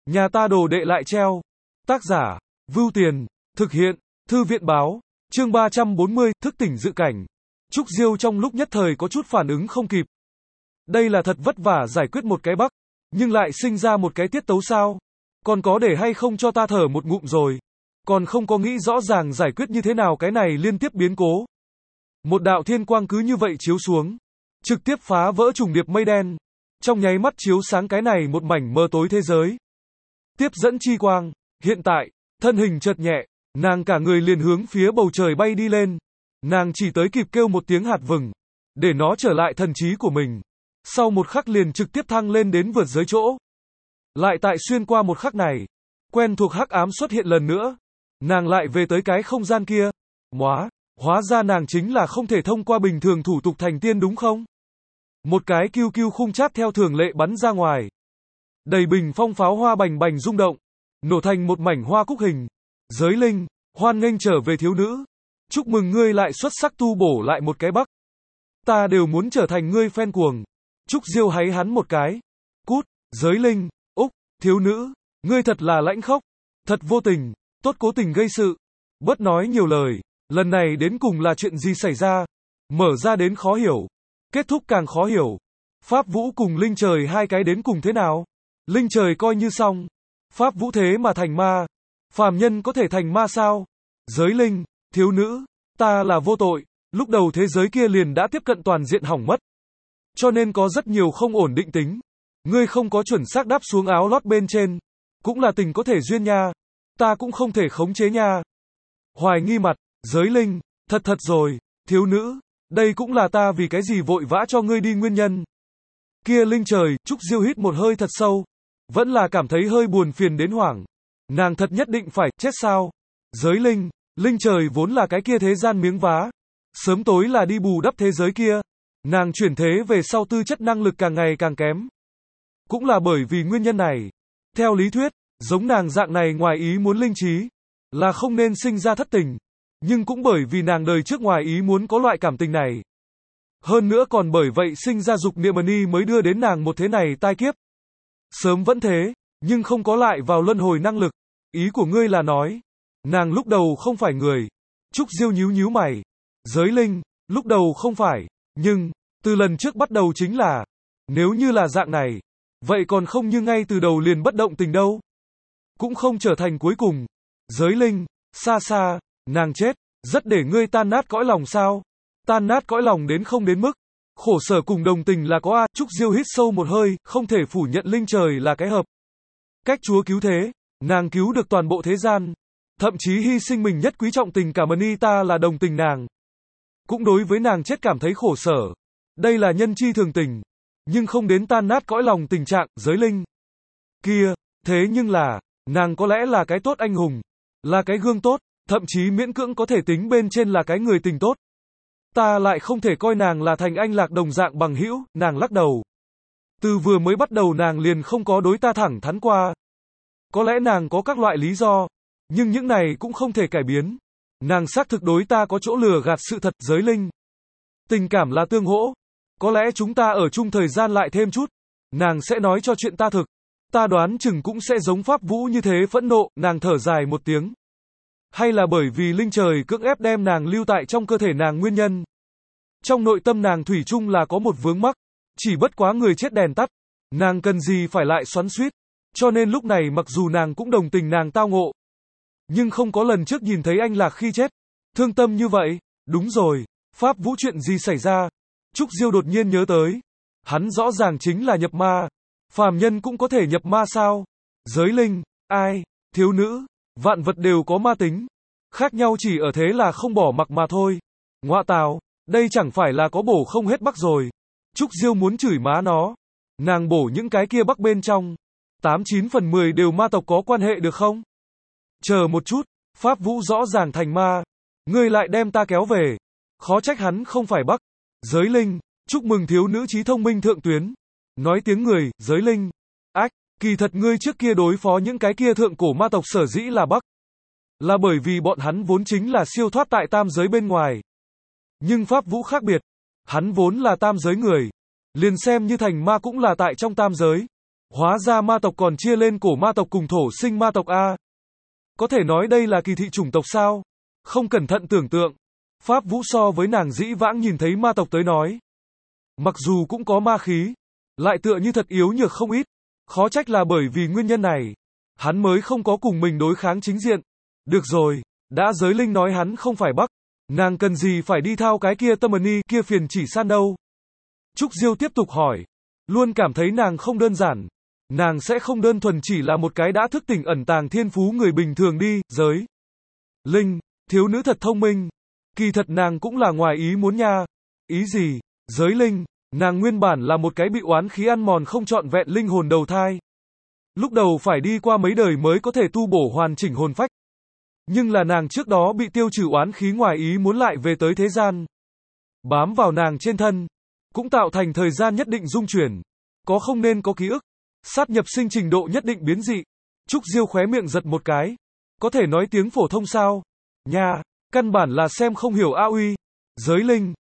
Nhà ta đồ đệ lại treo. Tác giả, Vưu Tiền, thực hiện, Thư viện báo, chương 340, thức tỉnh dự cảnh. Trúc Diêu trong lúc nhất thời có chút phản ứng không kịp. Đây là thật vất vả giải quyết một cái bắc, nhưng lại sinh ra một cái tiết tấu sao? Còn có để hay không cho ta thở một ngụm rồi? Còn không có nghĩ rõ ràng giải quyết như thế nào cái này liên tiếp biến cố. Một đạo thiên quang cứ như vậy chiếu xuống, trực tiếp phá vỡ trùng điệp mây đen, trong nháy mắt chiếu sáng cái này một mảnh mờ tối thế giới. Tiếp dẫn chi quang, hiện tại, thân hình chợt nhẹ, nàng cả người liền hướng phía bầu trời bay đi lên. Nàng chỉ tới kịp kêu một tiếng hạt vừng, để nó trở lại thần trí của mình. Sau một khắc liền trực tiếp thăng lên đến vượt giới chỗ. Lại tại xuyên qua một khắc này, quen thuộc hắc ám xuất hiện lần nữa. Nàng lại về tới cái không gian kia. Hóa ra nàng chính là không thể thông qua bình thường thủ tục thành tiên đúng không? Một cái kiêu kiêu khung chát theo thường lệ bắn ra ngoài. Đầy bình phong pháo hoa bành bành rung động, nổ thành một mảnh hoa cúc hình. Giới linh, hoan nghênh trở về thiếu nữ. Chúc mừng ngươi lại xuất sắc tu bổ lại một cái bắc. Ta đều muốn trở thành ngươi fan cuồng. Trúc Diêu háy hắn một cái. Cút, giới linh, Úc, thiếu nữ, ngươi thật là lãnh khốc, thật vô tình, tốt cố tình gây sự. Bớt nói nhiều lời, lần này đến cùng là chuyện gì xảy ra? Mở ra đến khó hiểu, kết thúc càng khó hiểu. Pháp Vũ cùng Linh Trời hai cái đến cùng thế nào? Linh Trời coi như xong, Pháp Vũ thế mà thành ma. Phàm nhân có thể thành ma sao? Giới linh, thiếu nữ, ta là vô tội, lúc đầu thế giới kia liền đã tiếp cận toàn diện hỏng mất. Cho nên có rất nhiều không ổn định tính. Ngươi không có chuẩn xác đáp xuống áo lót bên trên, cũng là tình có thể duyên nha. Ta cũng không thể khống chế nha. Hoài nghi mặt, giới linh, thật rồi, thiếu nữ, đây cũng là ta vì cái gì vội vã cho ngươi đi nguyên nhân. Kia Linh Trời, Trúc Diêu hít một hơi thật sâu, vẫn là cảm thấy hơi buồn phiền đến hoảng. Nàng thật nhất định phải chết sao? Giới linh, Linh Trời vốn là cái kia thế gian miếng vá, sớm tối là đi bù đắp thế giới kia. Nàng chuyển thế về sau tư chất năng lực càng ngày càng kém. Cũng là bởi vì nguyên nhân này. Theo lý thuyết, giống nàng dạng này ngoài ý muốn linh trí, là không nên sinh ra thất tình. Nhưng cũng bởi vì nàng đời trước ngoài ý muốn có loại cảm tình này. Hơn nữa còn bởi vậy sinh ra dục niệm ni mới đưa đến nàng một thế này tai kiếp. Sớm vẫn thế, nhưng không có lại vào luân hồi năng lực. Ý của ngươi là nói, nàng lúc đầu không phải người. Trúc Diêu nhíu mày. Giới linh, lúc đầu không phải, nhưng, từ lần trước bắt đầu chính là, nếu như là dạng này, vậy còn không như ngay từ đầu liền bất động tình đâu. Cũng không trở thành cuối cùng. Giới linh, xa, nàng chết, rất để ngươi tan nát cõi lòng sao? Tan nát cõi lòng đến không đến mức. Khổ sở cùng đồng tình là có a. Trúc Diêu hít sâu một hơi, không thể phủ nhận Linh Trời là cái hợp cách Chúa cứu thế. Nàng cứu được toàn bộ thế gian. Thậm chí hy sinh mình nhất quý trọng tình cảm ni ta là đồng tình nàng. Cũng đối với nàng chết cảm thấy khổ sở. Đây là nhân chi thường tình. Nhưng không đến tan nát cõi lòng tình trạng, giới linh. Kia, thế nhưng là, nàng có lẽ là cái tốt anh hùng. Là cái gương tốt, thậm chí miễn cưỡng có thể tính bên trên là cái người tình tốt. Ta lại không thể coi nàng là thành anh lạc đồng dạng bằng hữu, nàng lắc đầu. Từ vừa mới bắt đầu nàng liền không có đối ta thẳng thắn qua. Có lẽ nàng có các loại lý do, nhưng những này cũng không thể cải biến. Nàng xác thực đối ta có chỗ lừa gạt sự thật, giới linh. Tình cảm là tương hỗ. Có lẽ chúng ta ở chung thời gian lại thêm chút. Nàng sẽ nói cho chuyện ta thực. Ta đoán chừng cũng sẽ giống Pháp Vũ như thế phẫn nộ, nàng thở dài một tiếng. Hay là bởi vì Linh Trời cưỡng ép đem nàng lưu tại trong cơ thể nàng nguyên nhân. Trong nội tâm nàng thủy chung là có một vướng mắc. Chỉ bất quá người chết đèn tắt. Nàng cần gì phải lại xoắn xuýt. Cho nên lúc này mặc dù nàng cũng đồng tình nàng tao ngộ. Nhưng không có lần trước nhìn thấy anh Lạc khi chết. Thương tâm như vậy. Đúng rồi. Pháp Vũ chuyện gì xảy ra? Trúc Diêu đột nhiên nhớ tới. Hắn rõ ràng chính là nhập ma. Phàm nhân cũng có thể nhập ma sao? Giới linh, ai? Thiếu nữ, vạn vật đều có ma tính. Khác nhau chỉ ở thế là không bỏ mặc mà thôi. Ngoạ tào, đây chẳng phải là có bổ không hết bắc rồi. Trúc Diêu muốn chửi má nó. Nàng bổ những cái kia bắc bên trong. 89/10 đều ma tộc có quan hệ được không? Chờ một chút, Pháp Vũ rõ ràng thành ma. Ngươi lại đem ta kéo về. Khó trách hắn không phải bắc. Giới linh, chúc mừng thiếu nữ trí thông minh thượng tuyến. Nói tiếng người, giới linh. Ách, kỳ thật ngươi trước kia đối phó những cái kia thượng cổ ma tộc sở dĩ là bắc. Là bởi vì bọn hắn vốn chính là siêu thoát tại tam giới bên ngoài. Nhưng Pháp Vũ khác biệt. Hắn vốn là tam giới người. Liền xem như thành ma cũng là tại trong tam giới. Hóa ra ma tộc còn chia lên cổ ma tộc cùng thổ sinh ma tộc a. Có thể nói đây là kỳ thị chủng tộc sao? Không cẩn thận tưởng tượng, Pháp Vũ so với nàng dĩ vãng nhìn thấy ma tộc tới nói. Mặc dù cũng có ma khí, lại tựa như thật yếu nhược không ít. Khó trách là bởi vì nguyên nhân này, hắn mới không có cùng mình đối kháng chính diện. Được rồi, đã giới linh nói hắn không phải Bắc, nàng cần gì phải đi thao cái kia tâm ni kia phiền chỉ san đâu. Trúc Diêu tiếp tục hỏi, luôn cảm thấy nàng không đơn giản. Nàng sẽ không đơn thuần chỉ là một cái đã thức tỉnh ẩn tàng thiên phú người bình thường đi, giới linh, thiếu nữ thật thông minh. Kỳ thật nàng cũng là ngoài ý muốn nha. Ý gì? Giới linh, nàng nguyên bản là một cái bị oán khí ăn mòn không trọn vẹn linh hồn đầu thai. Lúc đầu phải đi qua mấy đời mới có thể tu bổ hoàn chỉnh hồn phách. Nhưng là nàng trước đó bị tiêu trừ oán khí ngoài ý muốn lại về tới thế gian. Bám vào nàng trên thân, cũng tạo thành thời gian nhất định dung chuyển. Có không nên có ký ức. Sát nhập sinh trình độ nhất định biến dị. Trúc Diêu khóe miệng giật một cái. Có thể nói tiếng phổ thông sao? Nha, căn bản là xem không hiểu a uy. Giới linh,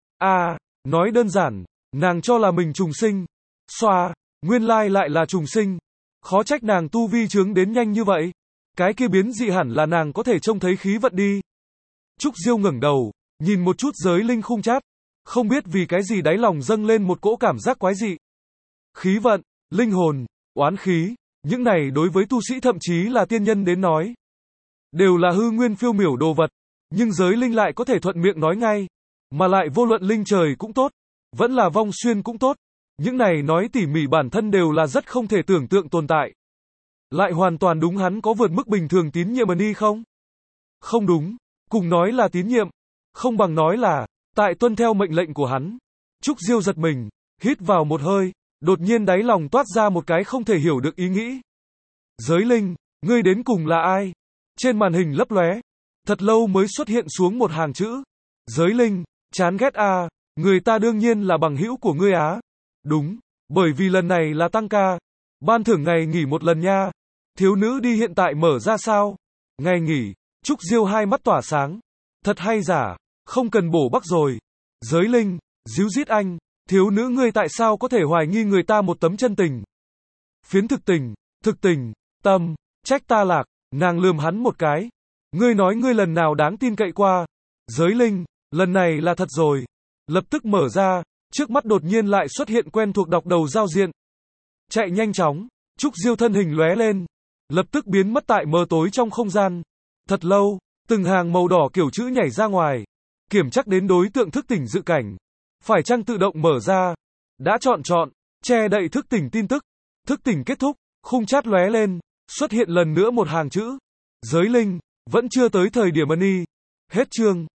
nói đơn giản, nàng cho là mình trùng sinh. Xoa, nguyên lai lại là trùng sinh. Khó trách nàng tu vi trướng đến nhanh như vậy. Cái kia biến dị hẳn là nàng có thể trông thấy khí vận đi. Trúc Diêu ngẩng đầu, nhìn một chút giới linh khung chát. Không biết vì cái gì đáy lòng dâng lên một cỗ cảm giác quái dị. Khí vận, linh hồn, oán khí, những này đối với tu sĩ thậm chí là tiên nhân đến nói, đều là hư nguyên phiêu miểu đồ vật. Nhưng giới linh lại có thể thuận miệng nói ngay. Mà lại vô luận linh trời cũng tốt, vẫn là vong xuyên cũng tốt. Những này nói tỉ mỉ bản thân đều là rất không thể tưởng tượng tồn tại. Lại hoàn toàn đúng hắn có vượt mức bình thường tín nhiệm đi không? Không đúng, cùng nói là tín nhiệm, không bằng nói là, tại tuân theo mệnh lệnh của hắn. Trúc Diêu giật mình, hít vào một hơi, đột nhiên đáy lòng toát ra một cái không thể hiểu được ý nghĩ. Giới linh, ngươi đến cùng là ai? Trên màn hình lấp lóe, thật lâu mới xuất hiện xuống một hàng chữ. Giới linh, chán ghét a, người ta đương nhiên là bằng hữu của ngươi á. Đúng, bởi vì lần này là tăng ca, ban thưởng ngày nghỉ một lần nha. Thiếu nữ đi hiện tại mở ra sao? Ngày nghỉ, Trúc Diêu hai mắt tỏa sáng. Thật hay giả, không cần bổ bắc rồi. Giới linh, díu dít anh, thiếu nữ ngươi tại sao có thể hoài nghi người ta một tấm chân tình? Phiến thực tình, tâm, trách ta lạc, nàng lườm hắn một cái. Ngươi nói ngươi lần nào đáng tin cậy qua? Giới linh, lần này là thật rồi. Lập tức mở ra, trước mắt đột nhiên lại xuất hiện quen thuộc đọc đầu giao diện. Chạy nhanh chóng, Trúc Diêu thân hình lóe lên, lập tức biến mất tại mờ tối trong không gian. Thật lâu, từng hàng màu đỏ kiểu chữ nhảy ra ngoài, kiểm chắc đến đối tượng thức tỉnh dự cảnh. Phải chăng tự động mở ra? Đã chọn, che đậy thức tỉnh tin tức. Thức tỉnh kết thúc, khung chat lóe lên, xuất hiện lần nữa một hàng chữ. Giới linh, vẫn chưa tới thời điểm ân y. Hết chương.